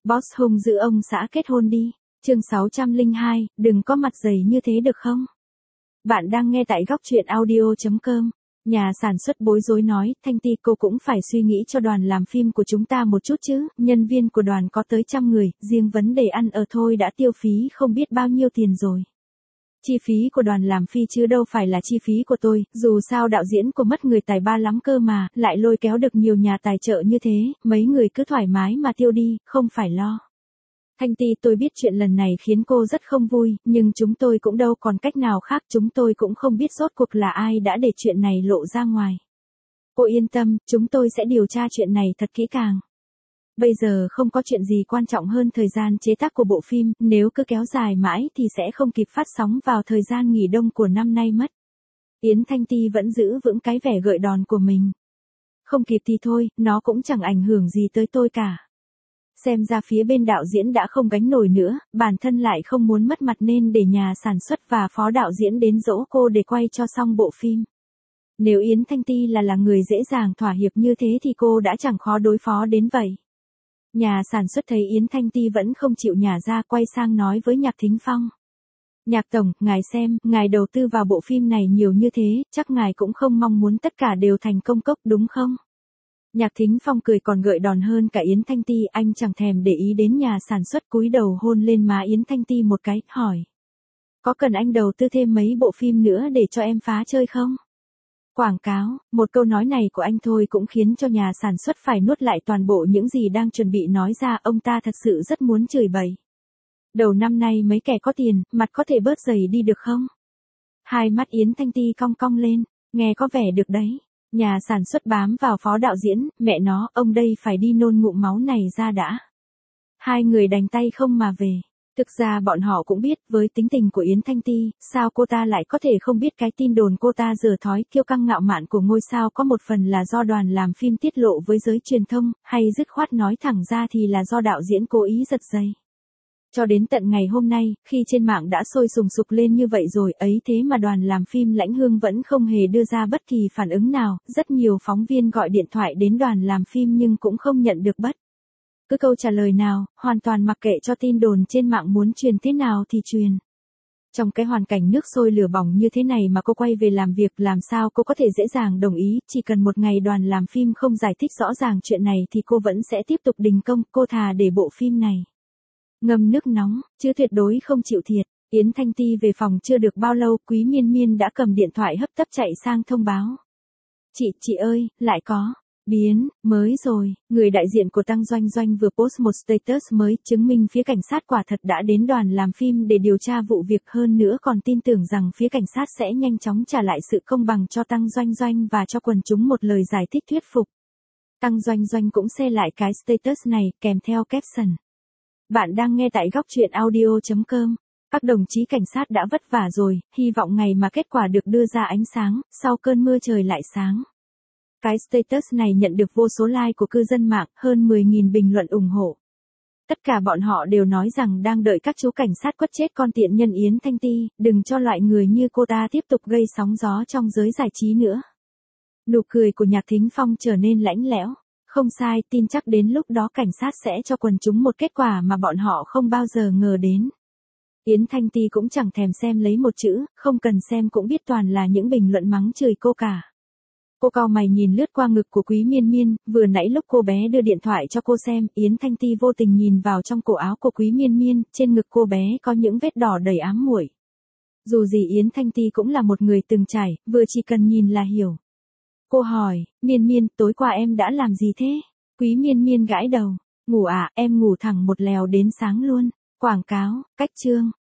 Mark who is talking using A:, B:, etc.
A: Boss hung dữ ông xã kết hôn đi. Chương 602, đừng có mặt dày như thế được không? Bạn đang nghe tại góc truyện audio.com. Nhà sản xuất bối rối nói, Thanh Ti cô cũng phải suy nghĩ cho đoàn làm phim của chúng ta một chút chứ, nhân viên của đoàn có tới 100 người, riêng vấn đề ăn ở thôi đã tiêu phí không biết bao nhiêu tiền rồi. Chi phí của đoàn làm phim chứ đâu phải là chi phí của tôi, dù sao đạo diễn của mất người tài ba lắm cơ mà, lại lôi kéo được nhiều nhà tài trợ như thế, mấy người cứ thoải mái mà tiêu đi, không phải lo. Thanh Ti, tôi biết chuyện lần này khiến cô rất không vui, nhưng chúng tôi cũng đâu còn cách nào khác, chúng tôi cũng không biết rốt cuộc là ai đã để chuyện này lộ ra ngoài. Cô yên tâm, chúng tôi sẽ điều tra chuyện này thật kỹ càng. Bây giờ không có chuyện gì quan trọng hơn thời gian chế tác của bộ phim, nếu cứ kéo dài mãi thì sẽ không kịp phát sóng vào thời gian nghỉ đông của năm nay mất. Yến Thanh Ti vẫn giữ vững cái vẻ gợi đòn của mình. Không kịp thì thôi, nó cũng chẳng ảnh hưởng gì tới tôi cả. Xem ra phía bên đạo diễn đã không gánh nổi nữa, bản thân lại không muốn mất mặt nên để nhà sản xuất và phó đạo diễn đến dỗ cô để quay cho xong bộ phim. Nếu Yến Thanh Ti là người dễ dàng thỏa hiệp như thế thì cô đã chẳng khó đối phó đến vậy. Nhà sản xuất thấy Yến Thanh Ti vẫn không chịu nhả ra, quay sang nói với Nhạc Thính Phong. Nhạc tổng, ngài xem, ngài đầu tư vào bộ phim này nhiều như thế, chắc ngài cũng không mong muốn tất cả đều thành công cốc đúng không? Nhạc Thính Phong cười còn gợi đòn hơn cả Yến Thanh Ti, anh chẳng thèm để ý đến nhà sản xuất, cúi đầu hôn lên má Yến Thanh Ti một cái, hỏi. Có cần anh đầu tư thêm mấy bộ phim nữa để cho em phá chơi không? Quảng cáo, một câu nói này của anh thôi cũng khiến cho nhà sản xuất phải nuốt lại toàn bộ những gì đang chuẩn bị nói ra, ông ta thật sự rất muốn chửi bậy. Đầu năm nay mấy kẻ có tiền, mặt có thể bớt dày đi được không? Hai mắt Yến Thanh Ti cong cong lên, nghe có vẻ được đấy. Nhà sản xuất bám vào phó đạo diễn, mẹ nó, ông đây phải đi nôn ngụm máu này ra đã. Hai người đành tay không mà về. Thực ra bọn họ cũng biết, với tính tình của Yến Thanh Ti, sao cô ta lại có thể không biết cái tin đồn cô ta dở thói kiêu căng ngạo mạn của ngôi sao có một phần là do đoàn làm phim tiết lộ với giới truyền thông, hay dứt khoát nói thẳng ra thì là do đạo diễn cố ý giật dây. Cho đến tận ngày hôm nay, khi trên mạng đã sôi sùng sục lên như vậy rồi ấy thế mà đoàn làm phim Lãnh Hương vẫn không hề đưa ra bất kỳ phản ứng nào, rất nhiều phóng viên gọi điện thoại đến đoàn làm phim nhưng cũng không nhận được bất cứ câu trả lời nào, hoàn toàn mặc kệ cho tin đồn trên mạng muốn truyền thế nào thì truyền. Trong cái hoàn cảnh nước sôi lửa bỏng như thế này mà cô quay về làm việc, làm sao cô có thể dễ dàng đồng ý, chỉ cần một ngày đoàn làm phim không giải thích rõ ràng chuyện này thì cô vẫn sẽ tiếp tục đình công, cô thà để bộ phim này ngâm nước nóng, chứ tuyệt đối không chịu thiệt. Yến Thanh Ti về phòng chưa được bao lâu, Quý Miên Miên đã cầm điện thoại hấp tấp chạy sang thông báo. Chị ơi, lại có biến mới rồi, người đại diện của Tăng Doanh Doanh vừa post một status mới, chứng minh phía cảnh sát quả thật đã đến đoàn làm phim để điều tra vụ việc, hơn nữa còn tin tưởng rằng phía cảnh sát sẽ nhanh chóng trả lại sự công bằng cho Tăng Doanh Doanh và cho quần chúng một lời giải thích thuyết phục. Tăng Doanh Doanh cũng share lại cái status này, kèm theo caption. Bạn đang nghe tại góc truyện audio.com. Các đồng chí cảnh sát đã vất vả rồi, hy vọng ngày mà kết quả được đưa ra ánh sáng, sau cơn mưa trời lại sáng. Cái status này nhận được vô số like của cư dân mạng, hơn 10.000 bình luận ủng hộ. Tất cả bọn họ đều nói rằng đang đợi các chú cảnh sát quất chết con tiện nhân Yến Thanh Ti, đừng cho loại người như cô ta tiếp tục gây sóng gió trong giới giải trí nữa. Nụ cười của Nhạc Thính Phong trở nên lãnh lẽo. Không sai, tin chắc đến lúc đó cảnh sát sẽ cho quần chúng một kết quả mà bọn họ không bao giờ ngờ đến. Yến Thanh Ti cũng chẳng thèm xem lấy một chữ, không cần xem cũng biết toàn là những bình luận mắng chửi cô cả. Cô cau mày nhìn lướt qua ngực của Quý Miên Miên, vừa nãy lúc cô bé đưa điện thoại cho cô xem, Yến Thanh Ti vô tình nhìn vào trong cổ áo của Quý Miên Miên, trên ngực cô bé có những vết đỏ đầy ám muội. Dù gì Yến Thanh Ti cũng là một người từng trải, vừa chỉ cần nhìn là hiểu. Cô hỏi, Miên Miên, tối qua em đã làm gì thế? Quý Miên Miên gãi đầu, ngủ à, em ngủ thẳng một lèo đến sáng luôn. Quảng cáo, cách chương,